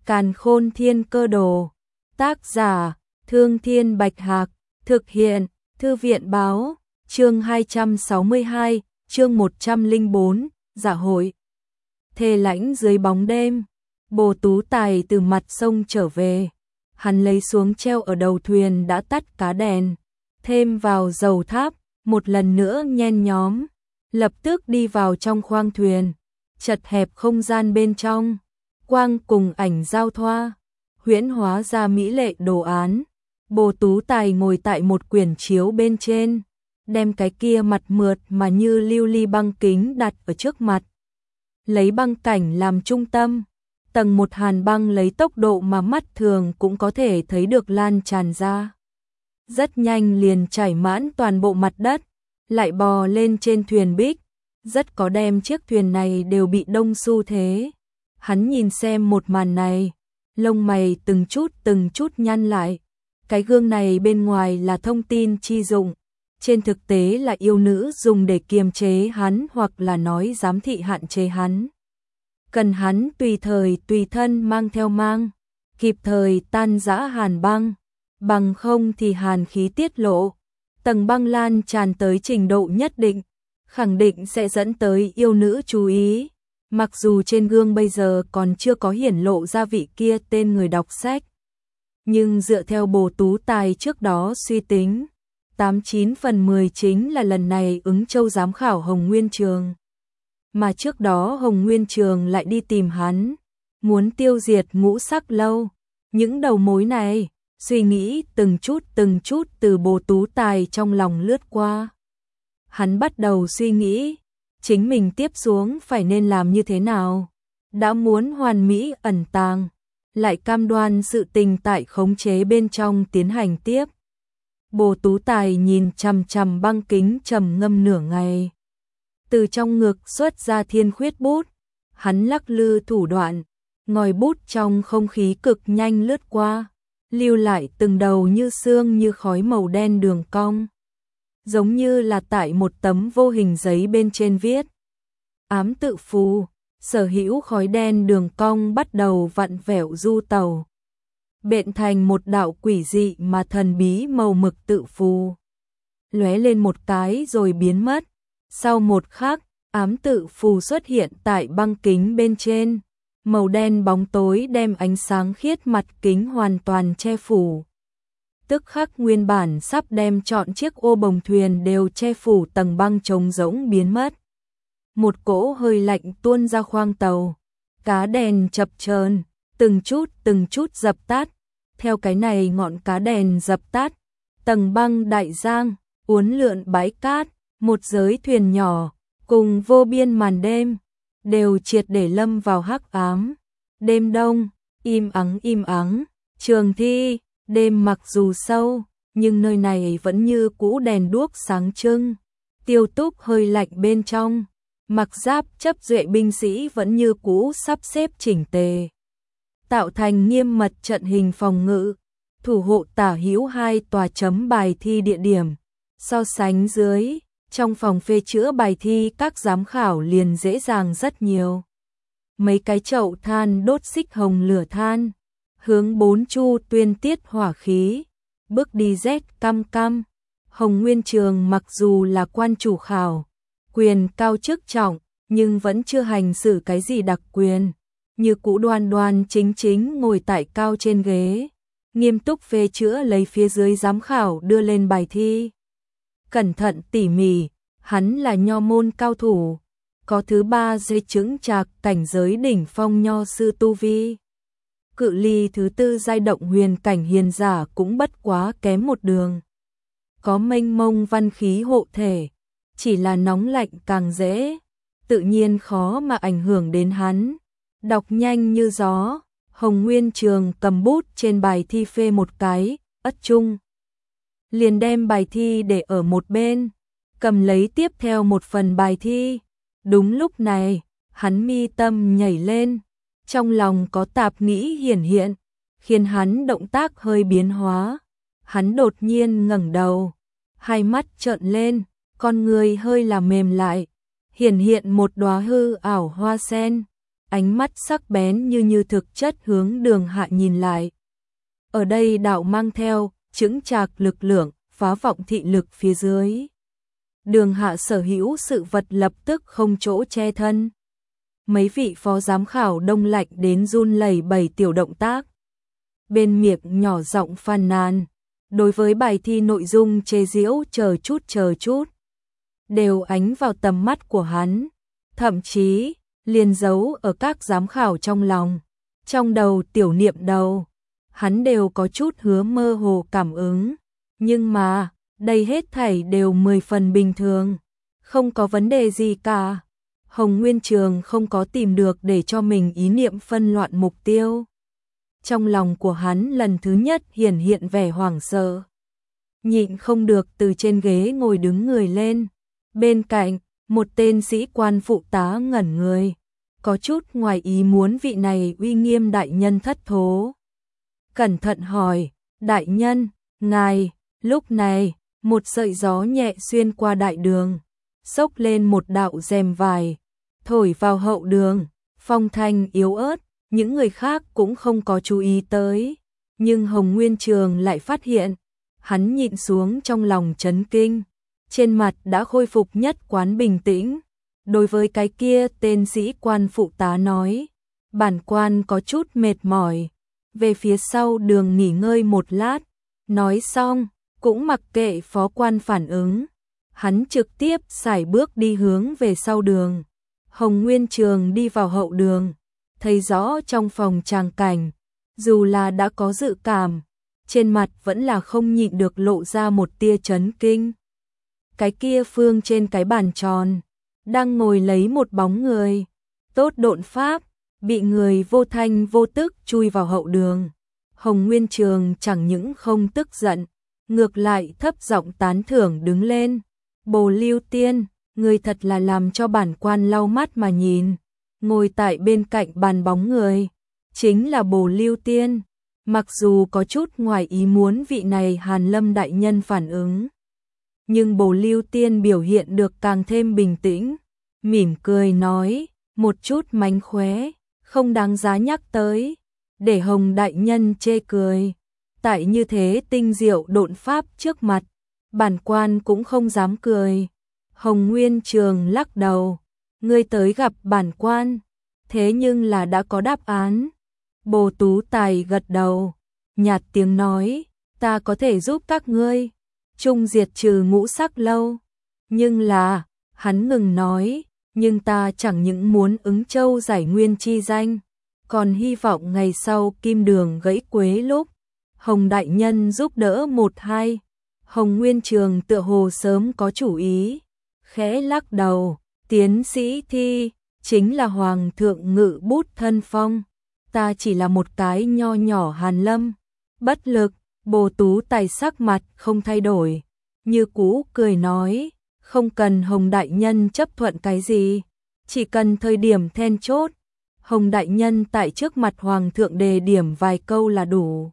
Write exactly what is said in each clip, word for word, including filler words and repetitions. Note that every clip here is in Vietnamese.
Càn Khôn Thiên Cơ Đồ. Tác giả: Thương Thiên Bạch Hạc. Thực hiện: Thư viện báo. Chương hai trăm sáu mươi hai, chương một trăm lẻ bốn, dạ hội. Thề lãnh dưới bóng đêm, Bồ Tú Tài từ mặt sông trở về. Hắn lấy xuống treo ở đầu thuyền đã tắt cá đèn, thêm vào dầu tháp, một lần nữa nhen nhóm, lập tức đi vào trong khoang thuyền. Chật hẹp không gian bên trong, quang cùng ảnh giao thoa, huyễn hóa ra mỹ lệ đồ án. Bồ Tú Tài ngồi tại một quyển chiếu bên trên, đem cái kia mặt mượt mà như lưu ly băng kính đặt ở trước mặt. Lấy băng cảnh làm trung tâm, tầng một hàn băng lấy tốc độ mà mắt thường cũng có thể thấy được lan tràn ra. Rất nhanh liền trải mãn toàn bộ mặt đất, lại bò lên trên thuyền bích, rất có đem chiếc thuyền này đều bị đông xu thế. Hắn nhìn xem một màn này, lông mày từng chút từng chút nhăn lại. Cái gương này bên ngoài là thông tin chi dụng, trên thực tế là yêu nữ dùng để kiềm chế hắn hoặc là nói giám thị hạn chế hắn. Cần hắn tùy thời tùy thân mang theo mang, kịp thời tan rã hàn băng, bằng không thì hàn khí tiết lộ, tầng băng lan tràn tới trình độ nhất định, khẳng định sẽ dẫn tới yêu nữ chú ý. Mặc dù trên gương bây giờ còn chưa có hiển lộ ra vị kia tên người đọc sách, nhưng dựa theo Bồ Tú Tài trước đó suy tính, tám chín phần mười chính là lần này ứng châu giám khảo Hồng Nguyên Trường. Mà trước đó Hồng Nguyên Trường lại đi tìm hắn, muốn tiêu diệt Ngũ Sắc Lâu. Những đầu mối này, suy nghĩ từng chút từng chút từ Bồ Tú Tài trong lòng lướt qua. Hắn bắt đầu suy nghĩ, chính mình tiếp xuống phải nên làm như thế nào. Đã muốn hoàn mỹ ẩn tàng, lại cam đoan sự tình tại khống chế bên trong tiến hành tiếp. Bồ Tú Tài nhìn chằm chằm băng kính trầm ngâm nửa ngày. Từ trong ngực xuất ra thiên khuyết bút, hắn lắc lư thủ đoạn, ngòi bút trong không khí cực nhanh lướt qua, lưu lại từng đầu như sương như khói màu đen đường cong. Giống như là tại một tấm vô hình giấy bên trên viết. Ám tự phù, sở hữu khói đen đường cong bắt đầu vặn vẹo du tàu, bện thành một đạo quỷ dị mà thần bí màu mực tự phù. Lóe lên một cái rồi biến mất. Sau một khắc, ám tự phù xuất hiện tại băng kính bên trên. Màu đen bóng tối đem ánh sáng khiết mặt kính hoàn toàn che phủ. Tức khắc nguyên bản sắp đem trọn chiếc ô bồng thuyền đều che phủ tầng băng trống rỗng biến mất. Một cỗ hơi lạnh tuôn ra khoang tàu. Cá đèn chập chờn, từng chút từng chút dập tắt. Theo cái này ngọn cá đèn dập tắt, tầng băng đại giang, uốn lượn bãi cát, một giới thuyền nhỏ, cùng vô biên màn đêm, đều triệt để lâm vào hắc ám. Đêm đông, im ắng im ắng, trường thi, đêm mặc dù sâu, nhưng nơi này vẫn như cũ đèn đuốc sáng trưng, tiêu túc hơi lạnh bên trong. Mặc giáp chấp duệ binh sĩ vẫn như cũ sắp xếp chỉnh tề, tạo thành nghiêm mật trận hình phòng ngự, thủ hộ tả hữu hai tòa chấm bài thi địa điểm. So sánh dưới, trong phòng phê chữa bài thi các giám khảo liền dễ dàng rất nhiều. Mấy cái chậu than đốt xích hồng lửa than, hướng bốn chu tuyên tiết hỏa khí, bước đi rét căm căm. Hồng Nguyên Trường mặc dù là quan chủ khảo, quyền cao chức trọng, nhưng vẫn chưa hành xử cái gì đặc quyền, như cũ đoan đoan chính chính ngồi tại cao trên ghế, nghiêm túc phê chữa lấy phía dưới giám khảo đưa lên bài thi. Cẩn thận tỉ mỉ, hắn là nho môn cao thủ, có thứ ba dây chứng trạc cảnh giới đỉnh phong nho sư tu vi. Cự ly thứ tư giai động huyền cảnh hiền giả cũng bất quá kém một đường. Có mênh mông văn khí hộ thể, chỉ là nóng lạnh càng dễ, tự nhiên khó mà ảnh hưởng đến hắn. Đọc nhanh như gió, Hồng Nguyên Trường cầm bút trên bài thi phê một cái, ất trung. Liền đem bài thi để ở một bên, cầm lấy tiếp theo một phần bài thi. Đúng lúc này, hắn mi tâm nhảy lên, trong lòng có tạp nghĩ hiển hiện, khiến hắn động tác hơi biến hóa. Hắn đột nhiên ngẩng đầu, hai mắt trợn lên, con người hơi là mềm lại, hiển hiện một đóa hư ảo hoa sen, ánh mắt sắc bén như như thực chất hướng Đường Hạ nhìn lại. Ở đây đạo mang theo chững chạc lực lượng, phá vọng thị lực phía dưới. Đường Hạ sở hữu sự vật lập tức không chỗ che thân. Mấy vị phó giám khảo đông lạnh đến run lẩy bẩy tiểu động tác. Bên miệng nhỏ giọng phàn nàn, đối với bài thi nội dung chế giễu chờ chút chờ chút, đều ánh vào tầm mắt của hắn, thậm chí liền giấu ở các giám khảo trong lòng, trong đầu tiểu niệm đầu, hắn đều có chút hứa mơ hồ cảm ứng, nhưng mà, đây hết thảy đều mười phần bình thường, không có vấn đề gì cả. Hồng Nguyên Trường không có tìm được để cho mình ý niệm phân loạn mục tiêu. Trong lòng của hắn lần thứ nhất hiển hiện vẻ hoảng sợ. Nhịn không được từ trên ghế ngồi đứng người lên. Bên cạnh, một tên sĩ quan phụ tá ngẩn người. Có chút ngoài ý muốn vị này uy nghiêm đại nhân thất thố. Cẩn thận hỏi, đại nhân, ngài, lúc này, một sợi gió nhẹ xuyên qua đại đường. Xốc lên một đạo rèm vải, thổi vào hậu đường, phong thanh yếu ớt, những người khác cũng không có chú ý tới, nhưng Hồng Nguyên Trường lại phát hiện, hắn nhịn xuống trong lòng chấn kinh, trên mặt đã khôi phục nhất quán bình tĩnh, đối với cái kia tên sĩ quan phụ tá nói, bản quan có chút mệt mỏi, về phía sau đường nghỉ ngơi một lát, nói xong, cũng mặc kệ phó quan phản ứng, hắn trực tiếp sải bước đi hướng về sau đường. Hồng Nguyên Trường đi vào hậu đường, thấy rõ trong phòng tràng cảnh, dù là đã có dự cảm, trên mặt vẫn là không nhịn được lộ ra một tia chấn kinh. Cái kia phương trên cái bàn tròn, đang ngồi lấy một bóng người, tốt độn pháp, bị người vô thanh vô tức chui vào hậu đường. Hồng Nguyên Trường chẳng những không tức giận, ngược lại thấp giọng tán thưởng đứng lên, Bồ Lưu Tiên, người thật là làm cho bản quan lau mắt mà nhìn. Ngồi tại bên cạnh bàn bóng người, chính là Bồ Lưu Tiên. Mặc dù có chút ngoài ý muốn vị này Hàn Lâm đại nhân phản ứng, nhưng Bồ Lưu Tiên biểu hiện được càng thêm bình tĩnh, mỉm cười nói, một chút mánh khóe, không đáng giá nhắc tới, để Hồng đại nhân chê cười. Tại như thế tinh diệu độn pháp trước mặt, bản quan cũng không dám cười. Hồng Nguyên Trường lắc đầu, ngươi tới gặp bản quan, thế nhưng là đã có đáp án. Bồ Tú Tài gật đầu, nhạt tiếng nói, ta có thể giúp các ngươi chung diệt trừ ngũ sắc lâu. Nhưng là, hắn ngừng nói, nhưng ta chẳng những muốn ứng châu giải nguyên chi danh, còn hy vọng ngày sau kim đường gãy quế lúc, Hồng đại nhân giúp đỡ một hai. Hồng Nguyên Trường tựa hồ sớm có chủ ý, khẽ lắc đầu, tiến sĩ thi, chính là hoàng thượng ngự bút thân phong, ta chỉ là một cái nho nhỏ Hàn Lâm, bất lực. Bồ Tú Tài sắc mặt không thay đổi, như cũ cười nói, không cần Hồng đại nhân chấp thuận cái gì, chỉ cần thời điểm then chốt, Hồng đại nhân tại trước mặt hoàng thượng đề điểm vài câu là đủ.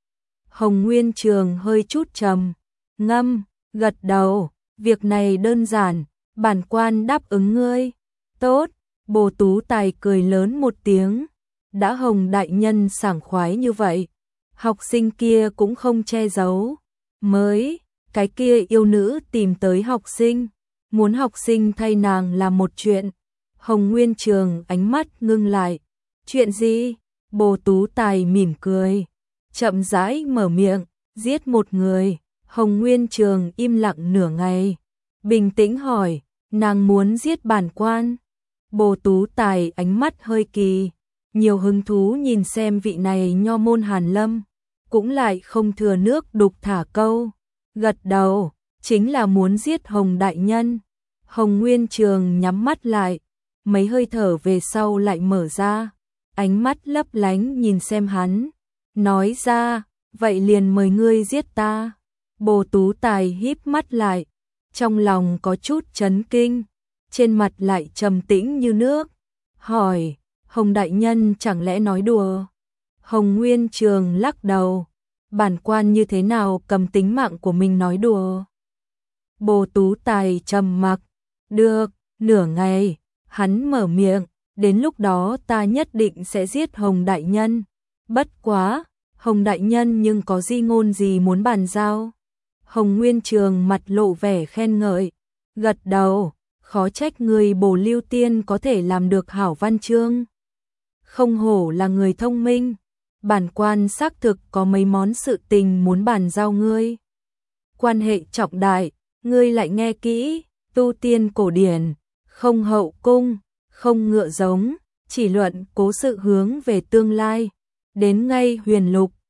Hồng Nguyên Trường hơi chút trầm ngâm, gật đầu, việc này đơn giản, bản quan đáp ứng ngươi. Tốt, Bồ Tú Tài cười lớn một tiếng, đã Hồng đại nhân sảng khoái như vậy, học sinh kia cũng không che giấu, mới, cái kia yêu nữ tìm tới học sinh, muốn học sinh thay nàng làm một chuyện. Hồng Nguyên Trường ánh mắt ngưng lại, chuyện gì? Bồ Tú Tài mỉm cười, chậm rãi mở miệng, giết một người. Hồng Nguyên Trường im lặng nửa ngày, bình tĩnh hỏi, nàng muốn giết bản quan. Bồ Tú Tài ánh mắt hơi kỳ, nhiều hứng thú nhìn xem vị này nho môn Hàn Lâm, cũng lại không thừa nước đục thả câu, gật đầu, chính là muốn giết Hồng đại nhân. Hồng Nguyên Trường nhắm mắt lại, mấy hơi thở về sau lại mở ra, ánh mắt lấp lánh nhìn xem hắn, nói ra, vậy liền mời ngươi giết ta. Bồ Tú Tài híp mắt lại, trong lòng có chút chấn kinh, trên mặt lại trầm tĩnh như nước, hỏi, Hồng đại nhân chẳng lẽ nói đùa? Hồng Nguyên Trường lắc đầu, bản quan như thế nào cầm tính mạng của mình nói đùa? Bồ Tú Tài trầm mặc, được, nửa ngày, hắn mở miệng, đến lúc đó ta nhất định sẽ giết Hồng đại nhân. Bất quá, Hồng đại nhân nhưng có di ngôn gì muốn bàn giao? Hồng Nguyên Trường mặt lộ vẻ khen ngợi, gật đầu, khó trách người Bổ Lưu Tiên có thể làm được hảo văn chương. Không hổ là người thông minh, bản quan xác thực có mấy món sự tình muốn bàn giao ngươi. Quan hệ trọng đại, ngươi lại nghe kỹ, tu tiên cổ điển, không hậu cung, không ngựa giống, chỉ luận cố sự hướng về tương lai, đến ngay huyền lục,